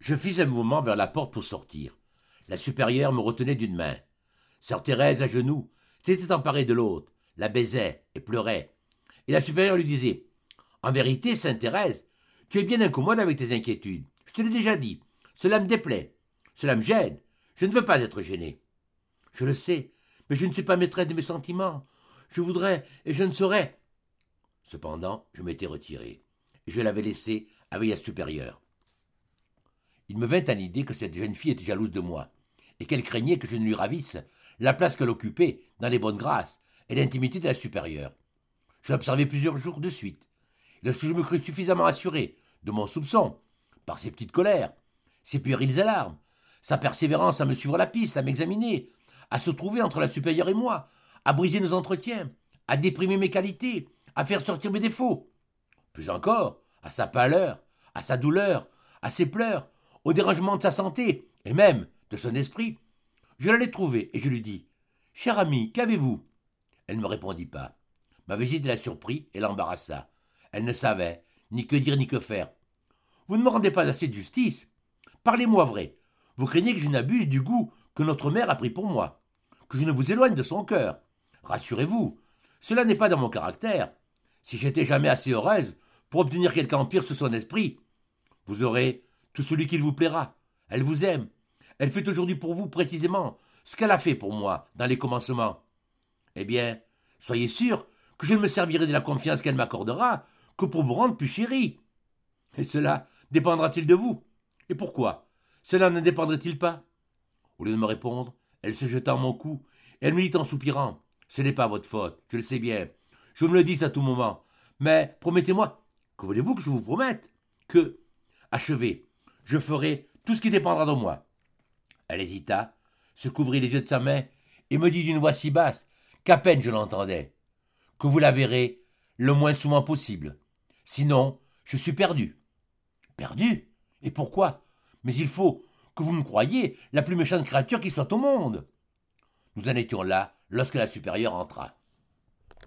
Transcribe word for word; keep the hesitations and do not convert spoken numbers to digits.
Je fis un mouvement vers la porte pour sortir. La supérieure me retenait d'une main. Sœur Thérèse, à genoux, s'était emparée de l'autre, la baisait et pleurait. Et la supérieure lui disait « En vérité, Sainte Thérèse, tu es bien incommode avec tes inquiétudes. Je te l'ai déjà dit. Cela me déplaît. Cela me gêne. Je ne veux pas être gêné. Je le sais, mais je ne suis pas maîtresse de mes sentiments. Je voudrais et je ne saurais. » Cependant, je m'étais retiré, et je l'avais laissée avec la supérieure. Il me vint à l'idée que cette jeune fille était jalouse de moi, et qu'elle craignait que je ne lui ravisse la place qu'elle occupait dans les bonnes grâces et l'intimité de la supérieure. Je l'observai plusieurs jours de suite. Et lorsque je me crus suffisamment assuré de mon soupçon, par ses petites colères, ses puériles alarmes, sa persévérance à me suivre la piste, à m'examiner, à se trouver entre la supérieure et moi, à briser nos entretiens, à déprimer mes qualités, à faire sortir mes défauts. Plus encore, à sa pâleur, à sa douleur, à ses pleurs, au dérangement de sa santé, et même de son esprit. Je l'allai trouver, et je lui dis « Cher ami, qu'avez-vous » Elle ne me répondit pas. Ma visite la surprit et l'embarrassa. Elle ne savait ni que dire ni que faire. « Vous ne me rendez pas assez de justice. Parlez-moi vrai. Vous craignez que je n'abuse du goût que notre mère a pris pour moi, que je ne vous éloigne de son cœur. Rassurez-vous, cela n'est pas dans mon caractère. Si j'étais jamais assez heureuse pour obtenir quelque empire sur son esprit, vous aurez tout celui qu'il vous plaira. Elle vous aime. Elle fait aujourd'hui pour vous précisément ce qu'elle a fait pour moi dans les commencements. Eh bien, soyez sûr que je ne me servirai de la confiance qu'elle m'accordera que pour vous rendre plus chérie. Et cela dépendra-t-il de vous? Et pourquoi? Cela ne dépendrait-il pas? Au lieu de me répondre, elle se jeta en mon cou, et elle me dit en soupirant « Ce n'est pas votre faute, je le sais bien. Je me le dis à tout moment. Mais promettez-moi, que voulez-vous que je vous promette? Que, achevé, je ferai tout ce qui dépendra de moi. » Elle hésita, se couvrit les yeux de sa main, et me dit d'une voix si basse qu'à peine je l'entendais « Que vous la verrez le moins souvent possible. Sinon, je suis perdu. » Perdu? Et pourquoi? Mais il faut que vous me croyiez la plus méchante créature qui soit au monde. Nous en étions là lorsque la supérieure entra.